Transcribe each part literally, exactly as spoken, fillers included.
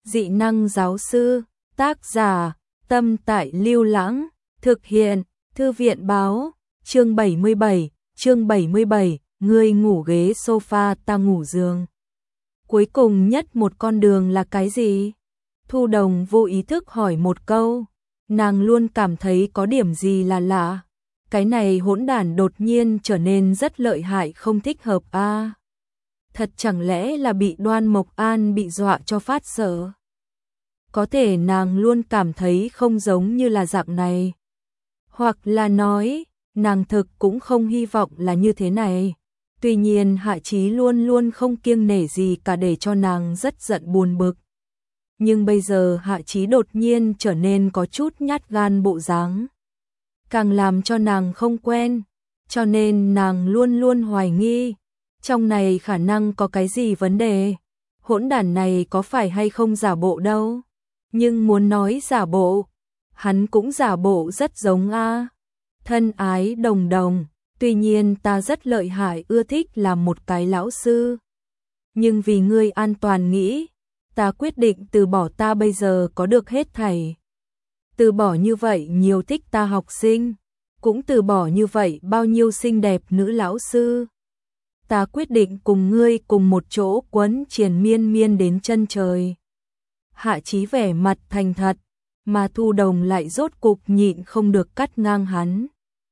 Dị năng giáo sư, tác giả, Tâm Tại Lưu Lãng, thực hiện, Thư viện báo, chương bảy mươi bảy, chương bảy mươi bảy, ngươi ngủ ghế sofa ta ngủ giường. Cuối cùng nhất một con đường là cái gì? Thu Đồng vô ý thức hỏi một câu, nàng luôn cảm thấy có điểm gì là lạ. Cái này hỗn đản đột nhiên trở nên rất lợi hại không thích hợp a. À, thật chẳng lẽ là bị Đoan Mộc An bị dọa cho phát sợ? Có thể nàng luôn cảm thấy không giống như là dạng này. Hoặc là nói, nàng thực cũng không hy vọng là như thế này. Tuy nhiên Hạ Chí luôn luôn không kiêng nể gì cả để cho nàng rất giận buồn bực. Nhưng bây giờ Hạ Chí đột nhiên trở nên có chút nhát gan bộ dáng, càng làm cho nàng không quen, cho nên nàng luôn luôn hoài nghi, trong này khả năng có cái gì vấn đề, hỗn đản này có phải hay không giả bộ đâu, nhưng muốn nói giả bộ, hắn cũng giả bộ rất giống a. Thân ái Đồng Đồng, tuy nhiên ta rất lợi hại ưa thích làm một cái lão sư, nhưng vì ngươi an toàn nghĩ, ta quyết định từ bỏ ta bây giờ có được hết thảy. Từ bỏ như vậy nhiều thích ta học sinh, cũng từ bỏ như vậy bao nhiêu xinh đẹp nữ lão sư. Ta quyết định cùng ngươi cùng một chỗ quấn triền miên miên đến chân trời. Hạ Chí vẻ mặt thành thật, mà Thu Đồng lại rốt cục nhịn không được cắt ngang hắn.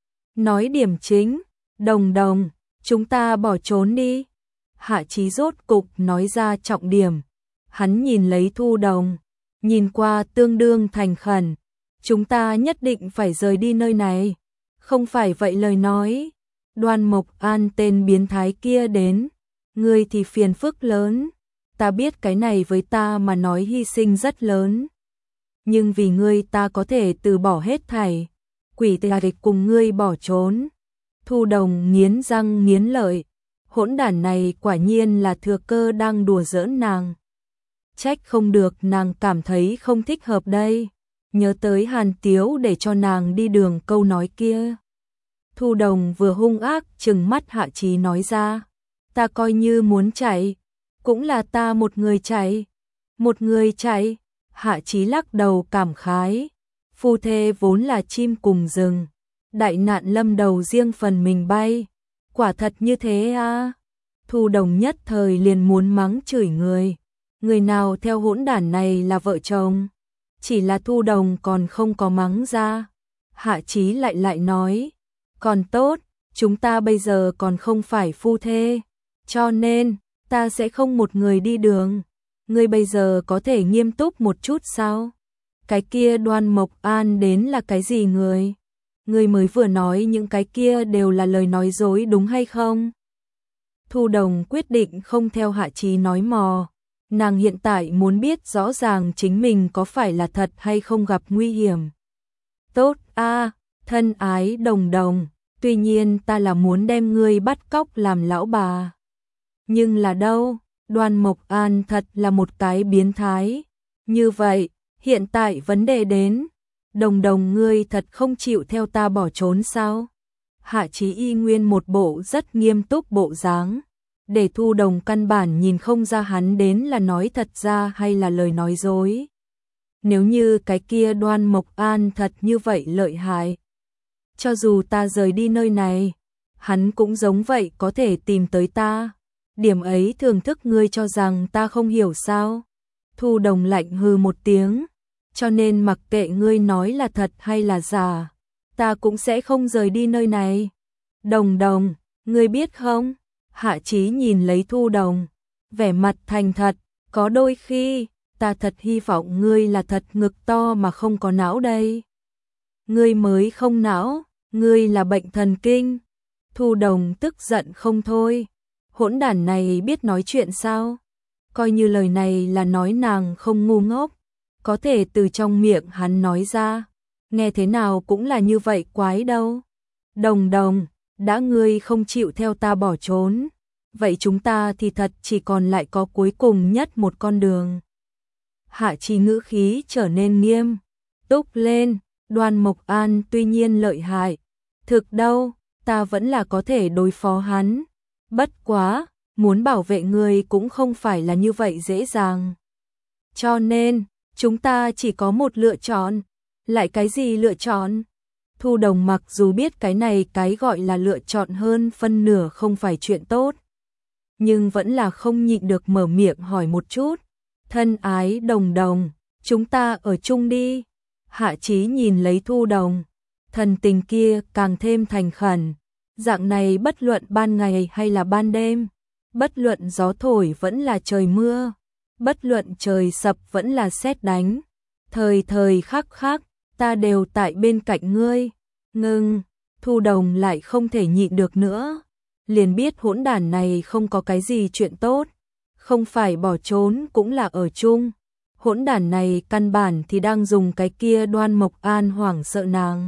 Nói điểm chính, Đồng Đồng, chúng ta bỏ trốn đi. Hạ Chí rốt cục nói ra trọng điểm. Hắn nhìn lấy Thu Đồng, nhìn qua tương đương thành khẩn. Chúng ta nhất định phải rời đi nơi này. Không phải vậy lời nói, Đoan Mộc An tên biến thái kia đến, ngươi thì phiền phức lớn. Ta biết cái này với ta mà nói hy sinh rất lớn. Nhưng vì ngươi ta có thể từ bỏ hết thảy. Quỷ tà địch cùng ngươi bỏ trốn. Thu Đồng nghiến răng nghiến lợi. Hỗn đản này quả nhiên là thừa cơ đang đùa giỡn nàng. Trách không được nàng cảm thấy không thích hợp đây. Nhớ tới Hàn Tiếu để cho nàng đi đường câu nói kia. Thu Đồng vừa hung ác trừng mắt Hạ Chí nói ra. Ta coi như muốn chạy, cũng là ta một người chạy. Một người chạy, Hạ Chí lắc đầu cảm khái. Phu thê vốn là chim cùng rừng, đại nạn lâm đầu riêng phần mình bay. Quả thật như thế à? Thu Đồng nhất thời liền muốn mắng chửi người. Người nào theo hỗn đản này là vợ chồng? Chỉ là Thu Đồng còn không có mắng ra. Hạ Chí lại lại nói, còn tốt, chúng ta bây giờ còn không phải phu thê, cho nên ta sẽ không một người đi đường. Ngươi bây giờ có thể nghiêm túc một chút sao? Cái kia Đoan Mộc An đến là cái gì người? Ngươi mới vừa nói những cái kia đều là lời nói dối đúng hay không? Thu Đồng quyết định không theo Hạ Chí nói mò. Nàng hiện tại muốn biết rõ ràng chính mình có phải là thật hay không gặp nguy hiểm. Tốt a, thân ái Đồng Đồng, tuy nhiên ta là muốn đem ngươi bắt cóc làm lão bà. Nhưng là đâu, Đoan Mộc An thật là một cái biến thái. Như vậy, hiện tại vấn đề đến, Đồng Đồng ngươi thật không chịu theo ta bỏ trốn sao? Hạ Chí y nguyên một bộ rất nghiêm túc bộ dáng. Để Thu Đồng căn bản nhìn không ra hắn đến là nói thật ra hay là lời nói dối. Nếu như cái kia Đoan Mộc An thật như vậy lợi hại, cho dù ta rời đi nơi này, hắn cũng giống vậy có thể tìm tới ta. Điểm ấy thưởng thức ngươi cho rằng ta không hiểu sao? Thu Đồng lạnh hừ một tiếng, cho nên mặc kệ ngươi nói là thật hay là giả, ta cũng sẽ không rời đi nơi này. Đồng Đồng, ngươi biết không? Hạ Chí nhìn lấy Thu Đồng, vẻ mặt thành thật, có đôi khi, ta thật hy vọng ngươi là thật ngực to mà không có não đây. Ngươi mới không não, ngươi là bệnh thần kinh. Thu Đồng tức giận không thôi, hỗn đản này biết nói chuyện sao? Coi như lời này là nói nàng không ngu ngốc, có thể từ trong miệng hắn nói ra, nghe thế nào cũng là như vậy quái đâu. Đồng Đồng, đã ngươi không chịu theo ta bỏ trốn, vậy chúng ta thì thật chỉ còn lại có cuối cùng nhất một con đường. Hạ Chí ngữ khí trở nên nghiêm túc lên. Đoan Mộc An tuy nhiên lợi hại, thực đâu, ta vẫn là có thể đối phó hắn. Bất quá, muốn bảo vệ người cũng không phải là như vậy dễ dàng. Cho nên, chúng ta chỉ có một lựa chọn. Lại cái gì lựa chọn? Thu Đồng mặc dù biết cái này cái gọi là lựa chọn hơn phân nửa không phải chuyện tốt, nhưng vẫn là không nhịn được mở miệng hỏi một chút. Thân ái Đồng Đồng, chúng ta ở chung đi. Hạ Chí nhìn lấy Thu Đồng, thần tình kia càng thêm thành khẩn. Dạng này bất luận ban ngày hay là ban đêm, bất luận gió thổi vẫn là trời mưa, bất luận trời sập vẫn là sét đánh, thời thời khắc khắc, ta đều tại bên cạnh ngươi. Ngưng, Thu Đồng lại không thể nhịn được nữa, liền biết hỗn đản này không có cái gì chuyện tốt, không phải bỏ trốn cũng là ở chung. Hỗn đản này căn bản thì đang dùng cái kia Đoan Mộc An hoảng sợ nàng.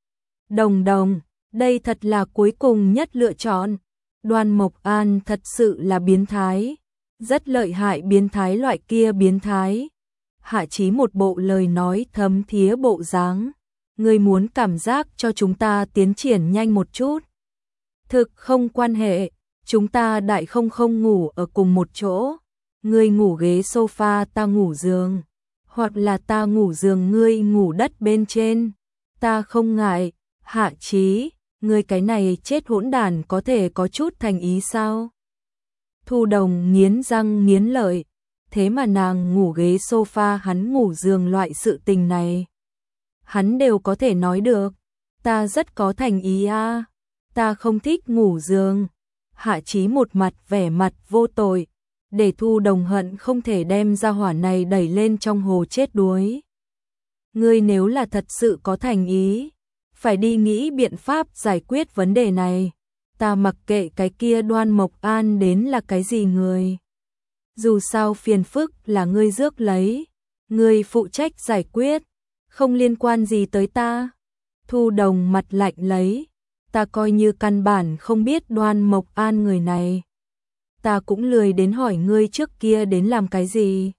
Đồng Đồng, đây thật là cuối cùng nhất lựa chọn. Đoan Mộc An thật sự là biến thái, rất lợi hại biến thái loại kia biến thái. Hạ Chí một bộ lời nói thấm thía bộ dáng. Ngươi muốn cảm giác cho chúng ta tiến triển nhanh một chút. Thực không quan hệ, chúng ta đại không không ngủ ở cùng một chỗ. Ngươi ngủ ghế sofa ta ngủ giường, hoặc là ta ngủ giường ngươi ngủ đất bên trên. Ta không ngại. Hạ Chí, ngươi cái này chết hỗn đản có thể có chút thành ý sao? Thu Đồng nghiến răng nghiến lợi, thế mà nàng ngủ ghế sofa hắn ngủ giường loại sự tình này. Hắn đều có thể nói được, ta rất có thành ý a, à. Ta không thích ngủ giường. Hạ Chí một mặt vẻ mặt vô tội, để Thu Đồng hận không thể đem ra hỏa này đẩy lên trong hồ chết đuối. Ngươi nếu là thật sự có thành ý, phải đi nghĩ biện pháp giải quyết vấn đề này. Ta mặc kệ cái kia Đoan Mộc An đến là cái gì người. Dù sao phiền phức là ngươi rước lấy, ngươi phụ trách giải quyết, không liên quan gì tới ta. Thu Đồng mặt lạnh lấy, ta coi như căn bản không biết Đoan Mộc An người này. Ta cũng lười đến hỏi ngươi trước kia đến làm cái gì.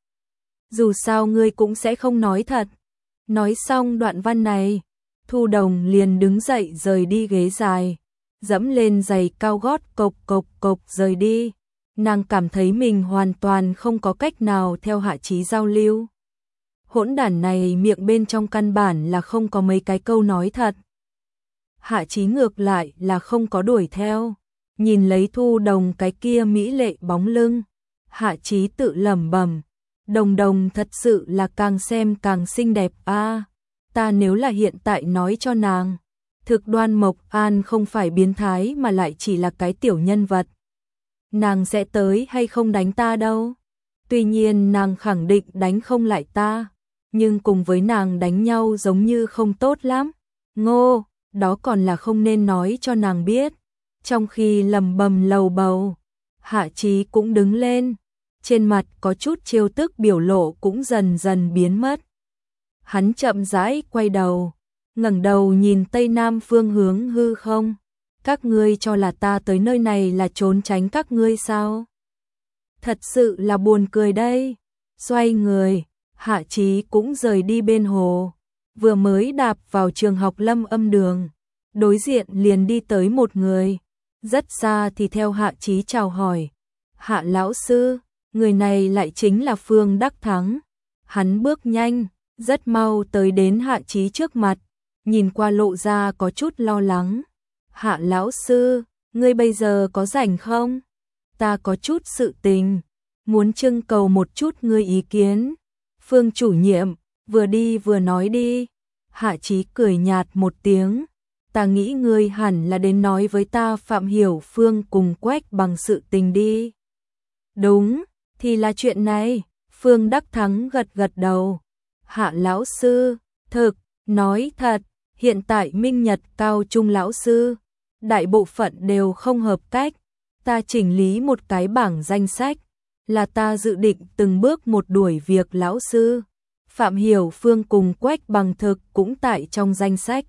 Dù sao ngươi cũng sẽ không nói thật. Nói xong đoạn văn này, Thu Đồng liền đứng dậy rời đi ghế dài, dẫm lên giày cao gót cộc cộc cộc rời đi. Nàng cảm thấy mình hoàn toàn không có cách nào theo Hạ Chí giao lưu. Hỗn đản này miệng bên trong căn bản là không có mấy cái câu nói thật. Hạ Chí ngược lại là không có đuổi theo, nhìn lấy Thu Đồng cái kia mỹ lệ bóng lưng, Hạ Chí tự lẩm bẩm, Đồng Đồng thật sự là càng xem càng xinh đẹp a. À, ta nếu là hiện tại nói cho nàng, thực Đoan Mộc An không phải biến thái mà lại chỉ là cái tiểu nhân vật, nàng sẽ tới hay không đánh ta đâu. Tuy nhiên nàng khẳng định đánh không lại ta, nhưng cùng với nàng đánh nhau giống như không tốt lắm. Ngô, đó còn là không nên nói cho nàng biết. Trong khi lầm bầm lầu bầu, Hạ Chí cũng đứng lên, trên mặt có chút trêu tức biểu lộ cũng dần dần biến mất. Hắn chậm rãi quay đầu, ngẩng đầu nhìn tây nam phương hướng hư không. Các ngươi cho là ta tới nơi này là trốn tránh các ngươi sao? Thật sự là buồn cười đây. Xoay người, Hạ Chí cũng rời đi bên hồ, vừa mới đạp vào trường học Lâm Âm đường, đối diện liền đi tới một người, rất xa thì theo Hạ Chí chào hỏi. Hạ lão sư, người này lại chính là Phương Đắc Thắng. Hắn bước nhanh, rất mau tới đến Hạ Chí trước mặt, nhìn qua lộ ra có chút lo lắng. Hạ lão sư, ngươi bây giờ có rảnh không? Ta có chút sự tình, muốn trưng cầu một chút ngươi ý kiến. Phương chủ nhiệm, vừa đi vừa nói đi. Hạ Chí cười nhạt một tiếng. Ta nghĩ ngươi hẳn là đến nói với ta Phạm Hiểu Phương cùng Quách Bằng sự tình đi. Đúng, thì là chuyện này. Phương Đắc Thắng gật gật đầu. Hạ lão sư, thực, nói thật, hiện tại Minh Nhật cao trung lão sư, đại bộ phận đều không hợp cách. Ta chỉnh lý một cái bảng danh sách, là ta dự định từng bước một đuổi việc lão sư. Phạm Hiểu Phương cùng Quách Bằng thực cũng tại trong danh sách.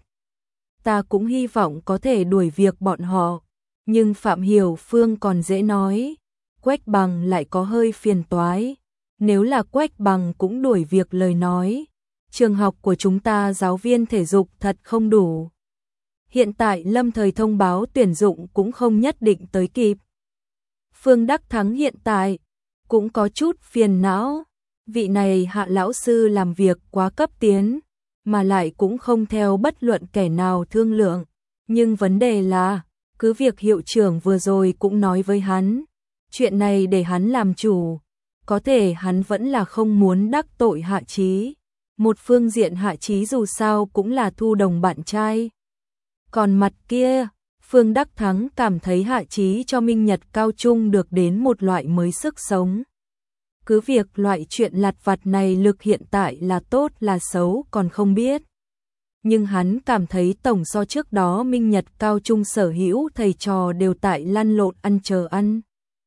Ta cũng hy vọng có thể đuổi việc bọn họ, nhưng Phạm Hiểu Phương còn dễ nói, Quách Bằng lại có hơi phiền toái. Nếu là Quách Bằng cũng đuổi việc lời nói, trường học của chúng ta giáo viên thể dục thật không đủ. Hiện tại lâm thời thông báo tuyển dụng cũng không nhất định tới kịp. Phương Đắc Thắng hiện tại cũng có chút phiền não, Vị này Hạ lão sư làm việc quá cấp tiến, mà lại cũng không theo bất luận kẻ nào thương lượng. Nhưng vấn đề là, cứ việc hiệu trưởng vừa rồi cũng nói với hắn, chuyện này để hắn làm chủ, có thể hắn vẫn là không muốn đắc tội Hạ Chí. Một phương diện Hạ Chí dù sao cũng là Thu Đồng bạn trai. Còn mặt kia, Phương Đắc Thắng cảm thấy Hạ Chí cho Minh Nhật cao trung được đến một loại mới sức sống. Cứ việc loại chuyện lặt vặt này lực hiện tại là tốt là xấu còn không biết. Nhưng hắn cảm thấy tổng so trước đó Minh Nhật cao trung sở hữu thầy trò đều tại lăn lộn ăn chờ ăn.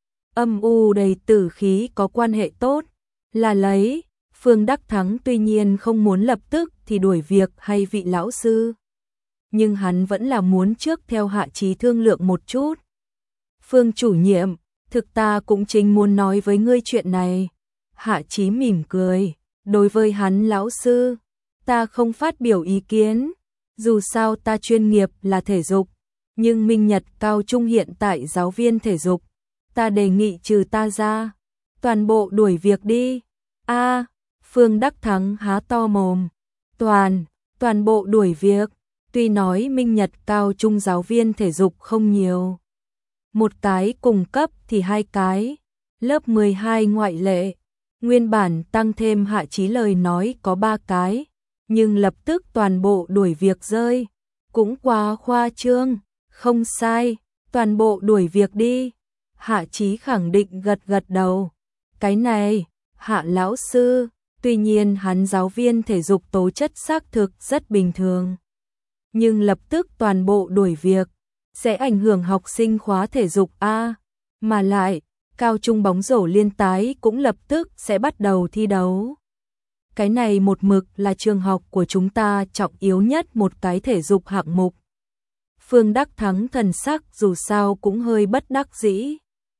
Âm u đầy tử khí có quan hệ tốt, là lấy. Phương Đắc Thắng tuy nhiên không muốn lập tức thì đuổi việc hay vị lão sư. Nhưng hắn vẫn là muốn trước theo Hạ Chí thương lượng một chút. Phương chủ nhiệm, thực ta cũng chính muốn nói với ngươi chuyện này. Hạ Chí mỉm cười, đối với hắn lão sư, ta không phát biểu ý kiến, dù sao ta chuyên nghiệp là thể dục, nhưng Minh Nhật cao trung hiện tại giáo viên thể dục, ta đề nghị trừ ta ra, toàn bộ đuổi việc đi. A, Phương Đắc Thắng há to mồm, toàn, toàn bộ đuổi việc, tuy nói Minh Nhật cao trung giáo viên thể dục không nhiều. Một cái cùng cấp thì hai cái, lớp mười hai ngoại lệ. Nguyên bản tăng thêm Hạ Chí lời nói có ba cái, nhưng lập tức toàn bộ đuổi việc rơi, cũng quá khoa trương, không sai, toàn bộ đuổi việc đi. Hạ Chí khẳng định gật gật đầu, cái này, Hạ lão sư, tuy nhiên hắn giáo viên thể dục tố chất xác thực rất bình thường. Nhưng lập tức toàn bộ đuổi việc, sẽ ảnh hưởng học sinh khóa thể dục A, mà lại, cao trung bóng rổ liên tái cũng lập tức sẽ bắt đầu thi đấu. Cái này một mực là trường học của chúng ta trọng yếu nhất một cái thể dục hạng mục. Phương Đắc Thắng thần sắc dù sao cũng hơi bất đắc dĩ.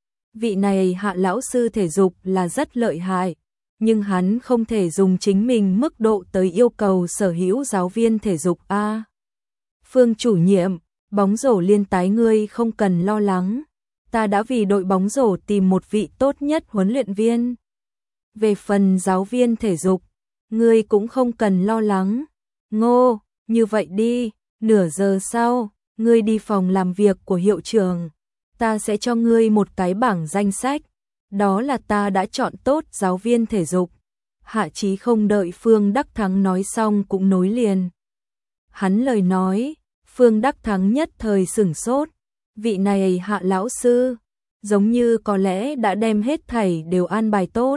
Vị này Hạ lão sư thể dục là rất lợi hại, nhưng hắn không thể dùng chính mình mức độ tới yêu cầu sở hữu giáo viên thể dục A. Phương chủ nhiệm, bóng rổ liên tái ngươi không cần lo lắng. Ta đã vì đội bóng rổ tìm một vị tốt nhất huấn luyện viên. Về phần giáo viên thể dục, ngươi cũng không cần lo lắng. Ngô, như vậy đi, nửa giờ sau, ngươi đi phòng làm việc của hiệu trưởng. Ta sẽ cho ngươi một cái bảng danh sách. Đó là ta đã chọn tốt giáo viên thể dục. Hạ Chí không đợi Phương Đắc Thắng nói xong cũng nối liền. Hắn lời nói, Phương Đắc Thắng nhất thời sửng sốt. Vị này Hạ lão sư, giống như có lẽ đã đem hết thảy đều an bài tốt.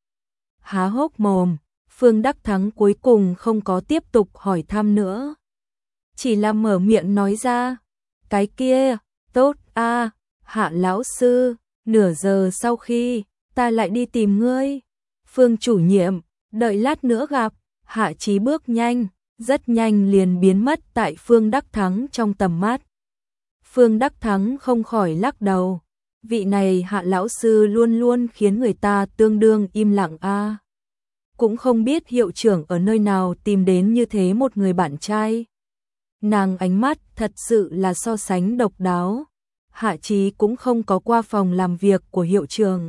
Há hốc mồm, Phương Đắc Thắng cuối cùng không có tiếp tục hỏi thăm nữa. Chỉ là mở miệng nói ra, cái kia, tốt a, Hạ lão sư, nửa giờ sau khi, ta lại đi tìm ngươi. Phương chủ nhiệm, đợi lát nữa gặp. Hạ Chí bước nhanh, rất nhanh liền biến mất tại Phương Đắc Thắng trong tầm mắt. Phương Đắc Thắng không khỏi lắc đầu. Vị này Hạ lão sư luôn luôn khiến người ta tương đương im lặng a. Cũng không biết hiệu trưởng ở nơi nào tìm đến như thế một người bạn trai. Nàng ánh mắt thật sự là so sánh độc đáo. Hạ Chí cũng không có qua phòng làm việc của hiệu trưởng,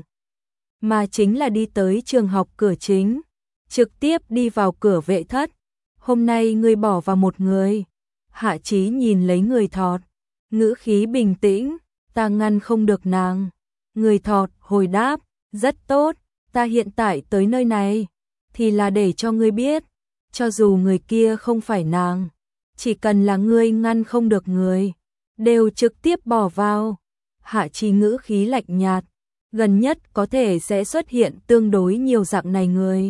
mà chính là đi tới trường học cửa chính, trực tiếp đi vào cửa vệ thất. Hôm nay ngươi bỏ vào một người. Hạ Chí nhìn lấy người thọt, ngữ khí bình tĩnh, ta ngăn không được nàng. Người thọt hồi đáp, rất tốt, ta hiện tại tới nơi này, thì là để cho ngươi biết, cho dù người kia không phải nàng, chỉ cần là ngươi ngăn không được người, đều trực tiếp bỏ vào. Hạ Chí ngữ khí lạnh nhạt, gần nhất có thể sẽ xuất hiện tương đối nhiều dạng này người.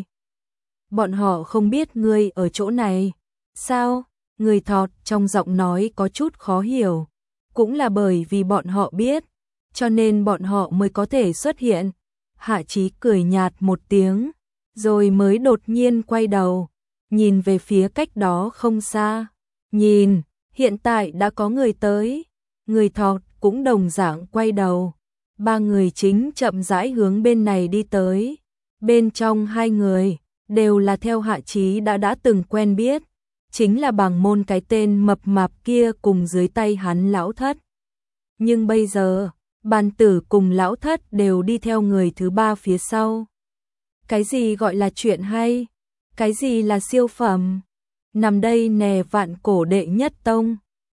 Bọn họ không biết ngươi ở chỗ này. Sao? Người thọt trong giọng nói có chút khó hiểu. Cũng là bởi vì bọn họ biết, cho nên bọn họ mới có thể xuất hiện. Hạ Chí cười nhạt một tiếng, rồi mới đột nhiên quay đầu, nhìn về phía cách đó không xa. Nhìn, hiện tại đã có người tới. Người thọt cũng đồng dạng quay đầu. Ba người chính chậm rãi hướng bên này đi tới. Bên trong hai người đều là theo Hạ Chí đã đã từng quen biết, chính là Bàng Môn cái tên mập mạp kia cùng dưới tay hắn lão thất. Nhưng bây giờ, Bàn Tử cùng lão thất đều đi theo người thứ ba phía sau. Cái gì gọi là chuyện hay? Cái gì là siêu phẩm? Nằm đây nè vạn cổ đệ nhất tông.